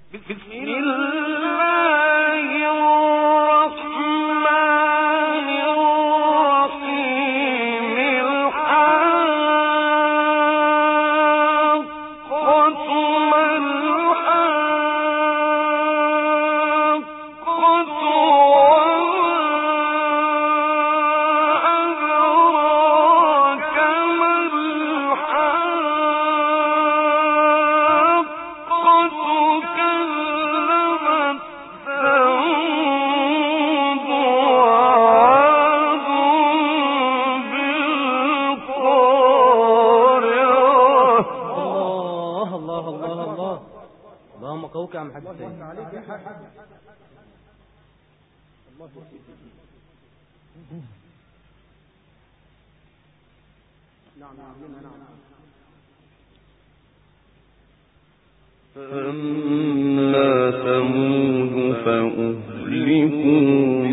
فأما ثمود فأهلكوا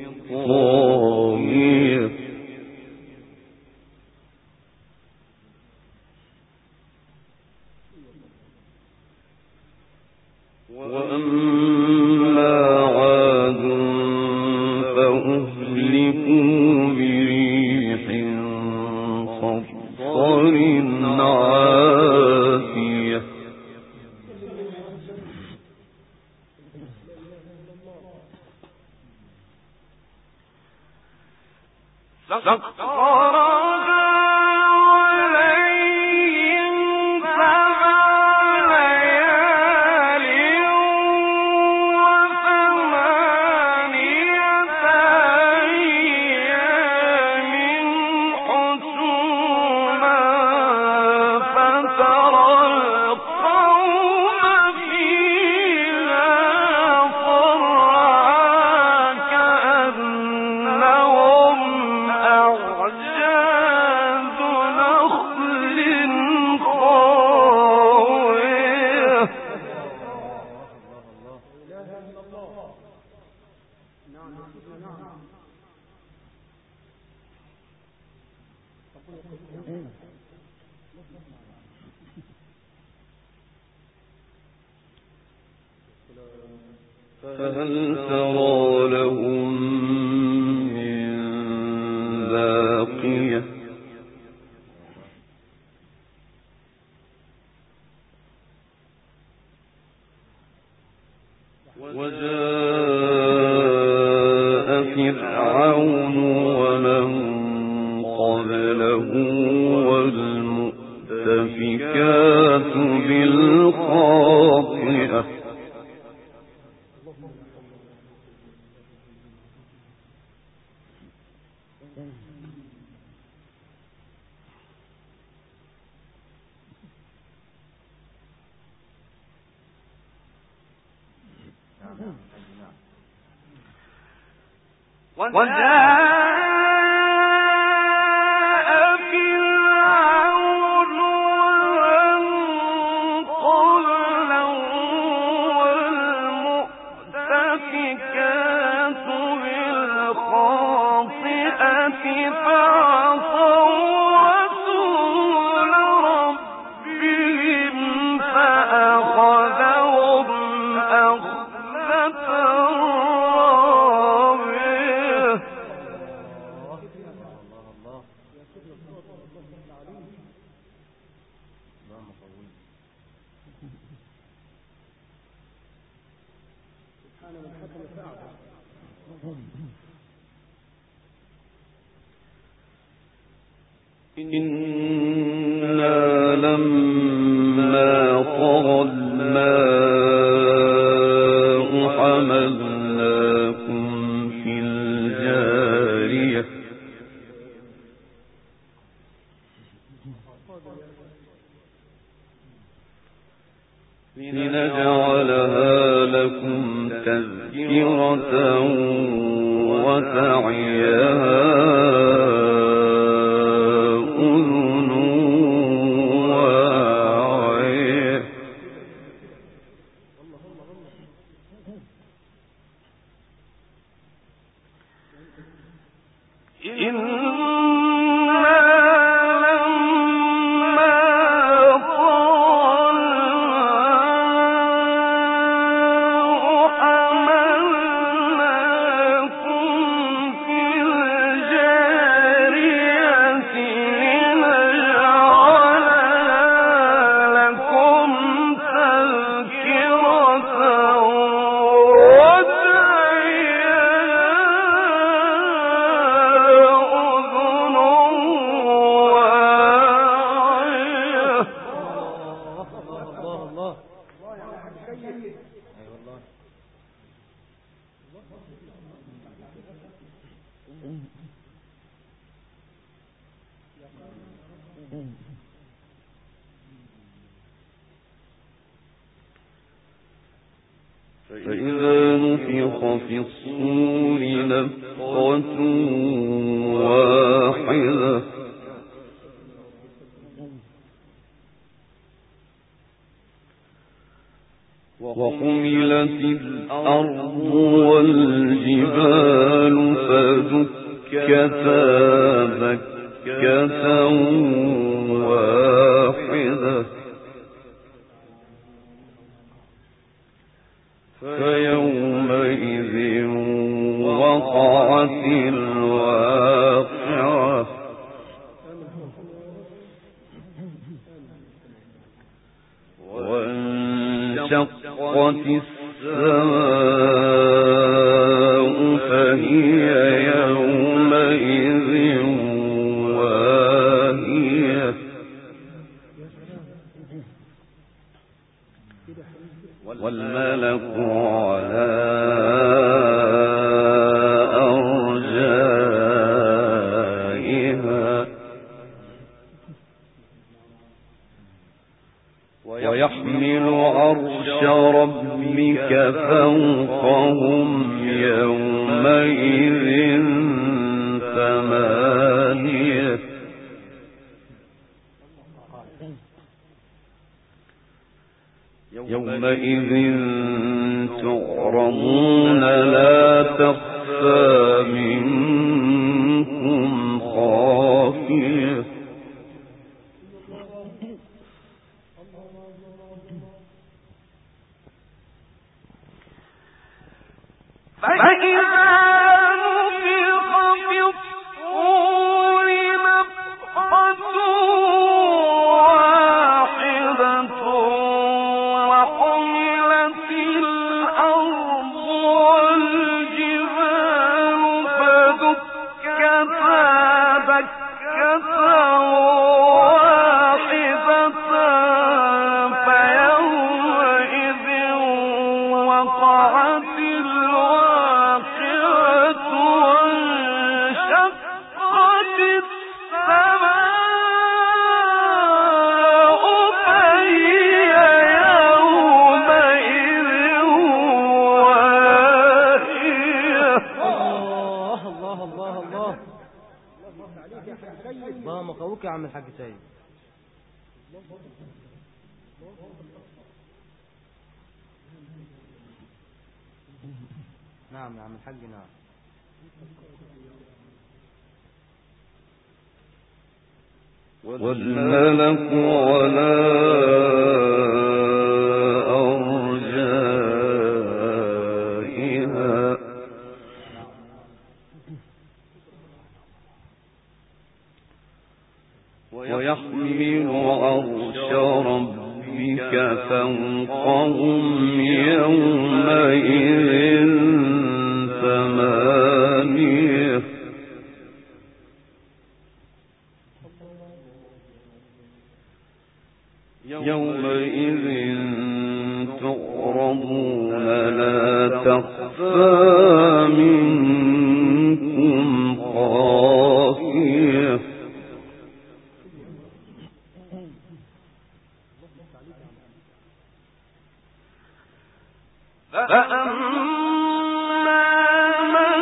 بالطاغية وأما عاد فأهلكوا بريح صرصر عاتية فهل ترى لهم من باقية وجاء فرعون ومن قبله والمؤتفكات بالخاطئة إنا لما طغى الماء حملناكم في الجارية لنجعلها لكم تذكرة وتعيها أذن واعية فإذا نفخ في الصور نفخة واحدة وحملت الأرض والجبال فدكتا دكة واحدة فيومئذ وقعت الواقعة وانشقت السماء فهي يومئذ واهية والملك على أرجائها ويحمل عرش ربك فوقهم يومئذ ثمانية يومئذ تعرضون لا تخفى منكم خافية فإذا نفخ في الصور نفخة واحدة وحملت الأرض والجبال فدكتا دكة واحدة فيومئذ وقعت اللهم قوك يا عم الحاج سيد. نعم يا عم الحاج نعم. والملك على أرجائها ويحمل عرش ربك فوقهم يومئذ ثمانية يومئذ تعرضون لا تخفى منكم خافية فأما من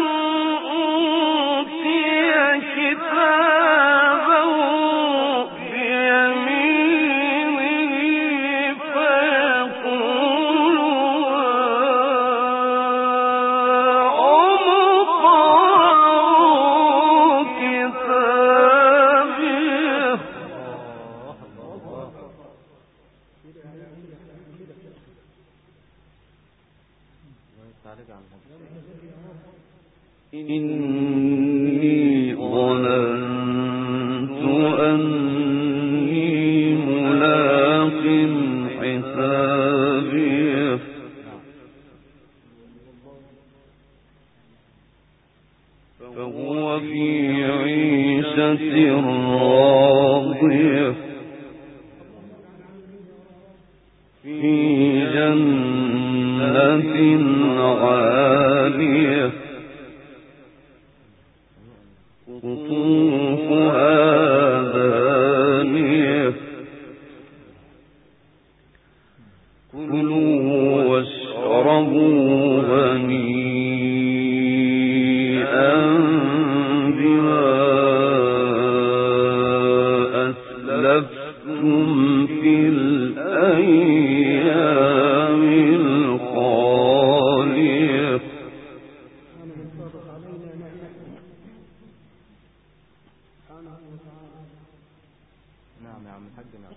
أوتي كتابه بيمينه فيقول اقرءوا كتابيه إني ظننت أني ملاق حسابيه فهو في عيشة راضية في جنة عالية قطوفها دانية كلوا واشربوا هنيئا بما أسلفتم في الأيام الخالية. نعم يا عم الحاج. نعم.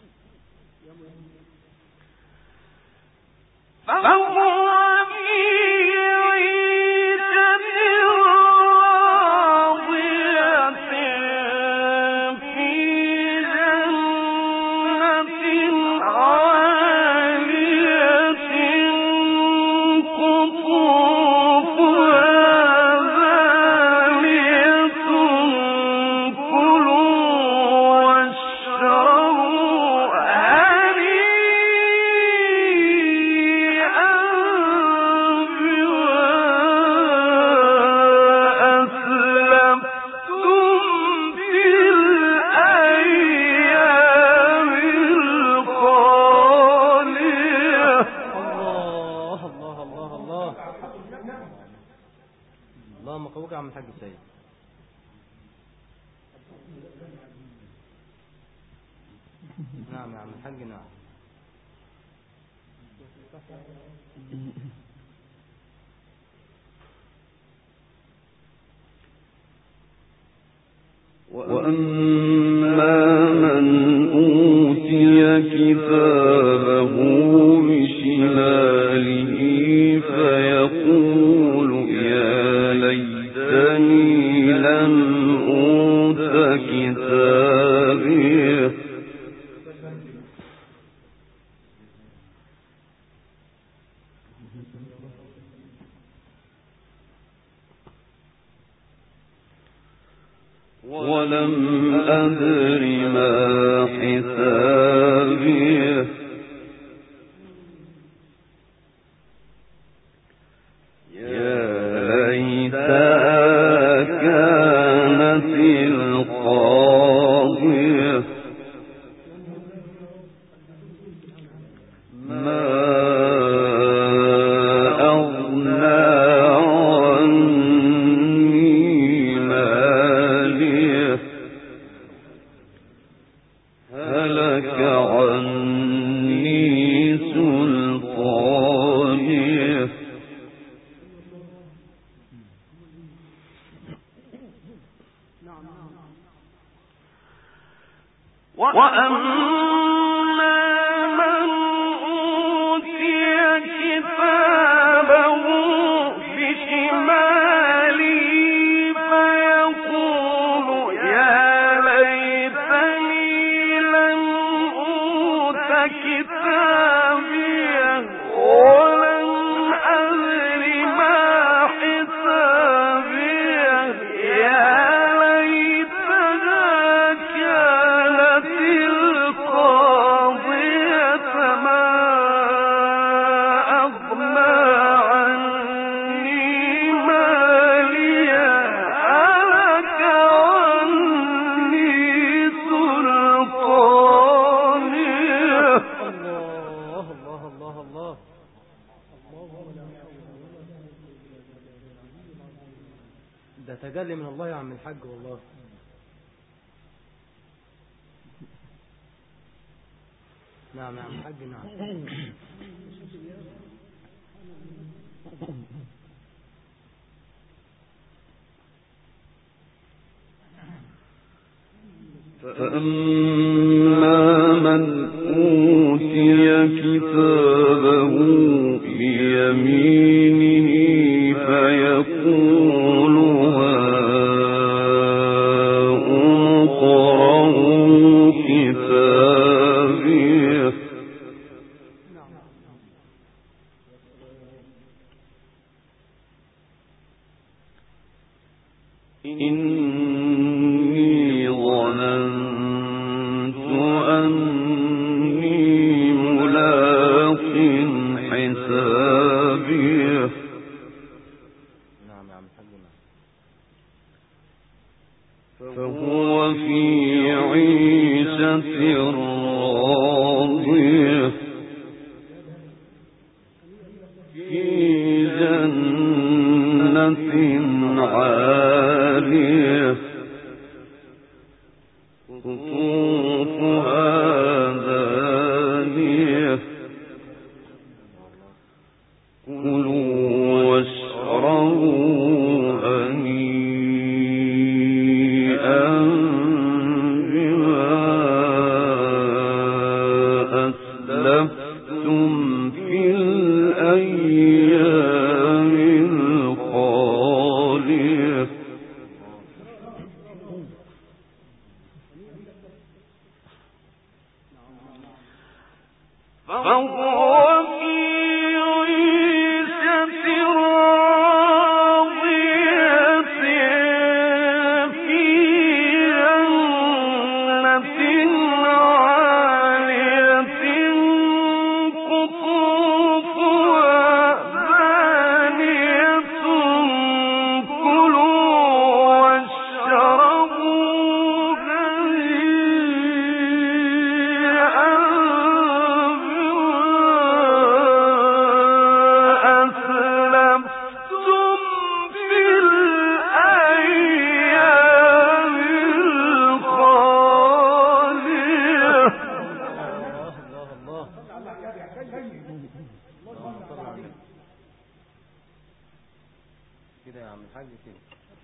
اللهم قوك يا عم الحاج سيد. نعم يا عم الحاج. نعم. وأما من أوتي كتابه بشماله فيقول يا ليتني لم أوت كتابيه ولم أدر ما حسابيه يا ليتها كانت القاضية ما أغنى عني ماليه هلك عني سلطانيه وأما من أوتي كتابه بشماله فيقول يا ليتني لم أوت كتابيه ولم أدر ما حسابيه يا ليتها كانت القاضية ما أغنى عني ماليه هلك عني سلطانيه. الله الله الله الله. ده تجلي من الله يا عم الحاج والله. نعم يا عم الحاج. نعم. فأما من أوتي كتابه بيمينه فيقول هاؤم اقرءوا كتابيه إني ظننت أني ملاق حسابيه فهو في عيشة راضية في جنة عالية قطوفها دانية كلوا واشربوا هنيئا بما أسلفتم في الأيام الخالية فهو في عيشة راضية في جنة عالية قطوفها دانية كلوا واشربوا هنيئا كده يا عم الحاج كده.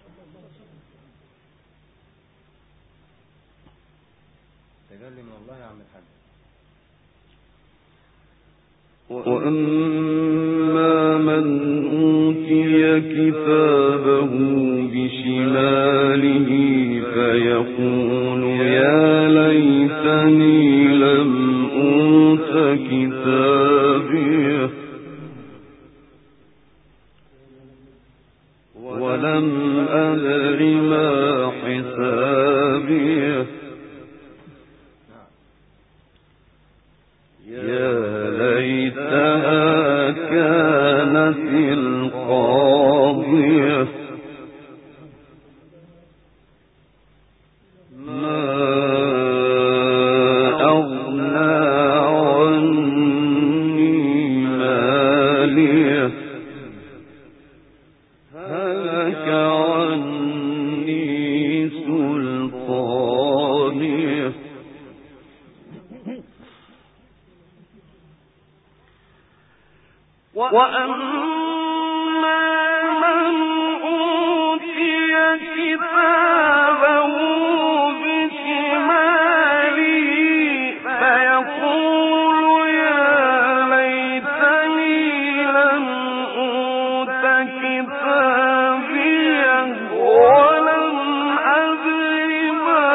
تجلي من الله يا عم الحاج. وأما من أوتي كتابه بشماله فيقول يا ليتني لم أوت كتابيه ولم أدر ما حسابيه يا ليتها كانت القاضية ما أغنى عني ماليه هلك عني سلطانيه وأما من أوتي كتابه بشماله فيقول يا ليتني لم أوت كتابيه ولم أدر ما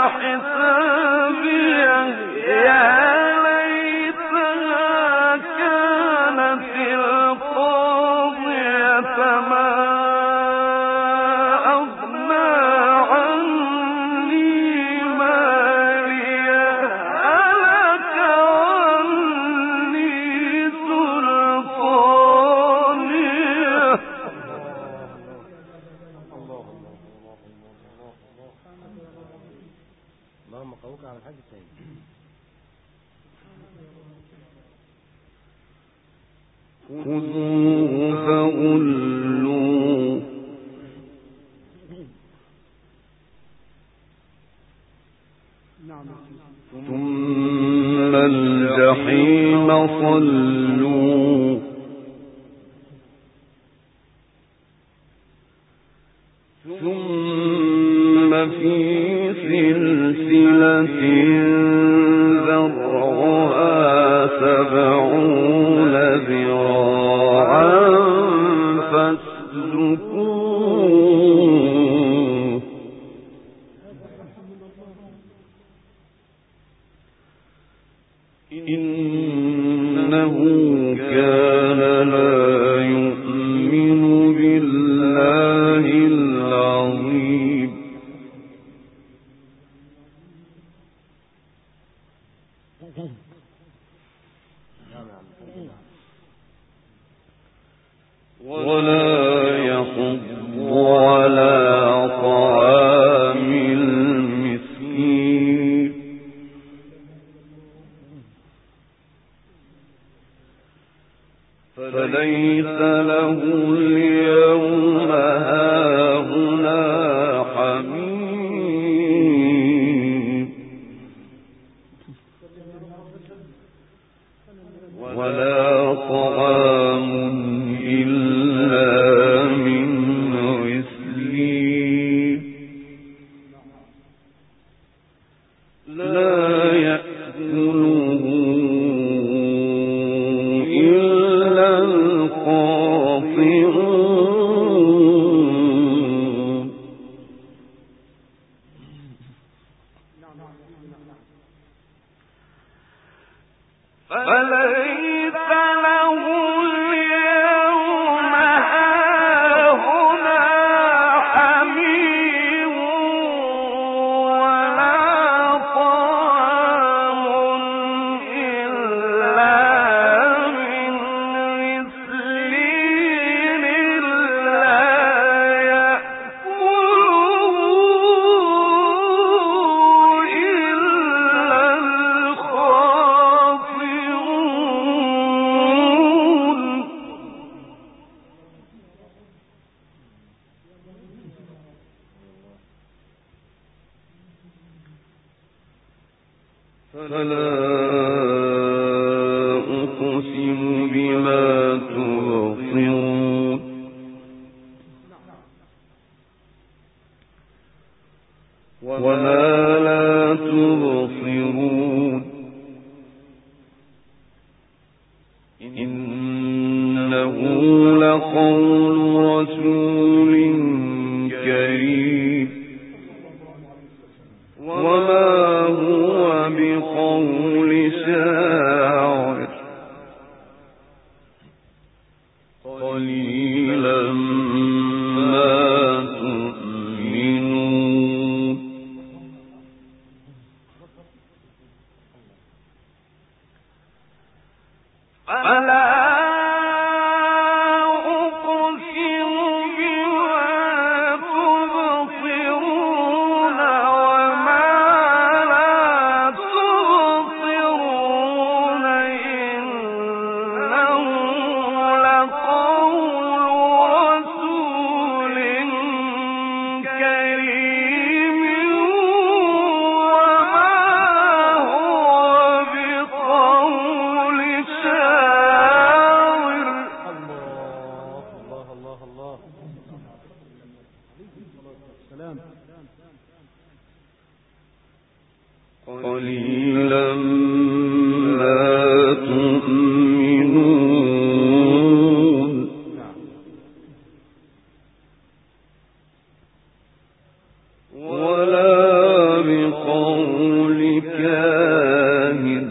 حسابيه يا ليتها كانت القاضية ما أغنى عني ماليه هلك عني سلطانيه اللهم قوك على الحاج السيد. خذوه فغلوه ثم الجحيم صلوه ثم في سلسلة ذرعها 70 ذراعا فاسلكوه إنه كان لا يؤمن بالله العظيم ولا يحض على طعام المسكين فليس له اليوم هاهنا حميم ولا طعام إلا من غسلين لا يأكله إلا الخاطئون فليس له اليوم هاهنا حميم ولا طعام إلا من غسلين لا يأكله إلا الخاطئون فلا أقسم بما تبصرون وما لا تبصرون إنه لقول رسول كريم وما هو بقول شاعر قليلا ما تؤمنون فلا أقسم بما تبصرون وما لا تبصرون إنه لقول رسول كريم وما هو بقول شاعر الله سلام قليلا ما تؤمنون ولا بقول كاهن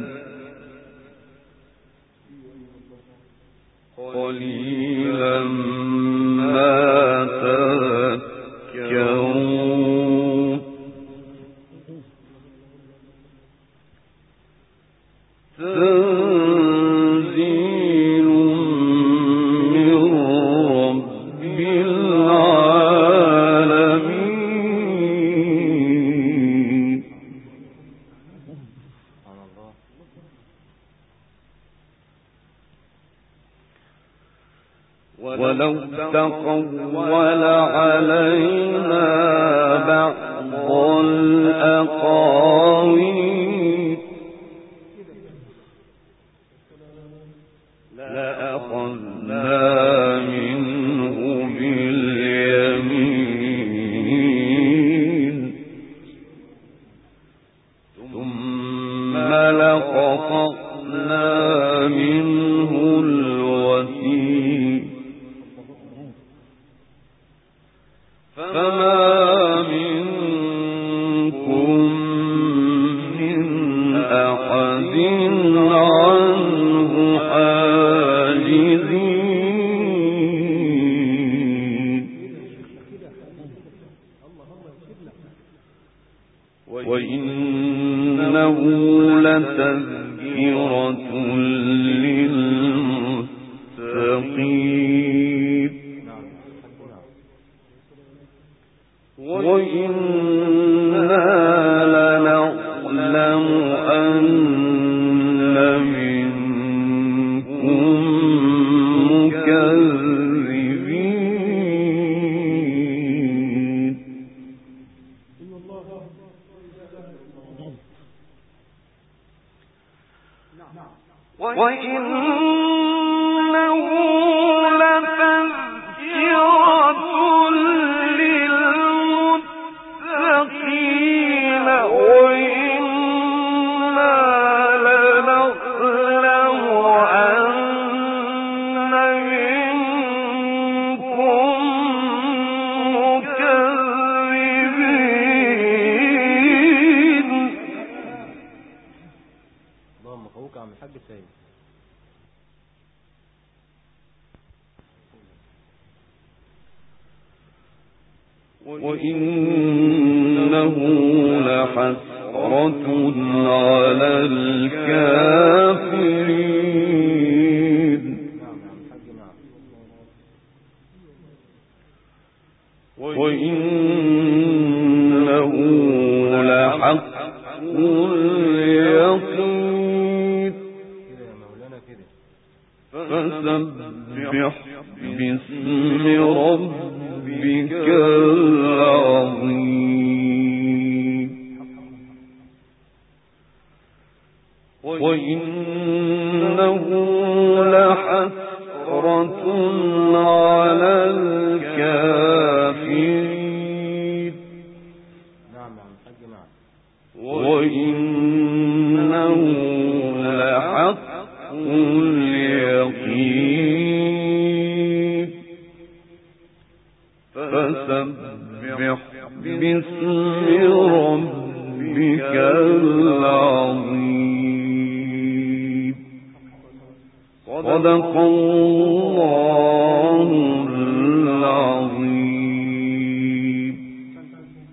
قليلا ما تذكرون تنزيل من رب العالمين ولو تقول علينا بعض الأقاويل لأخذنا منه باليمين ثم لقطعنا منه الوتين فما منكم من أحد عنه حاجزين وإنه لحسرة على الكافرين وإنه لحق اليقين فسبح باسم ربك العظيم وإنه لحسرة على الكافرين وإنه لحق اليقين فسبح باسم ربك العظيم صدق الله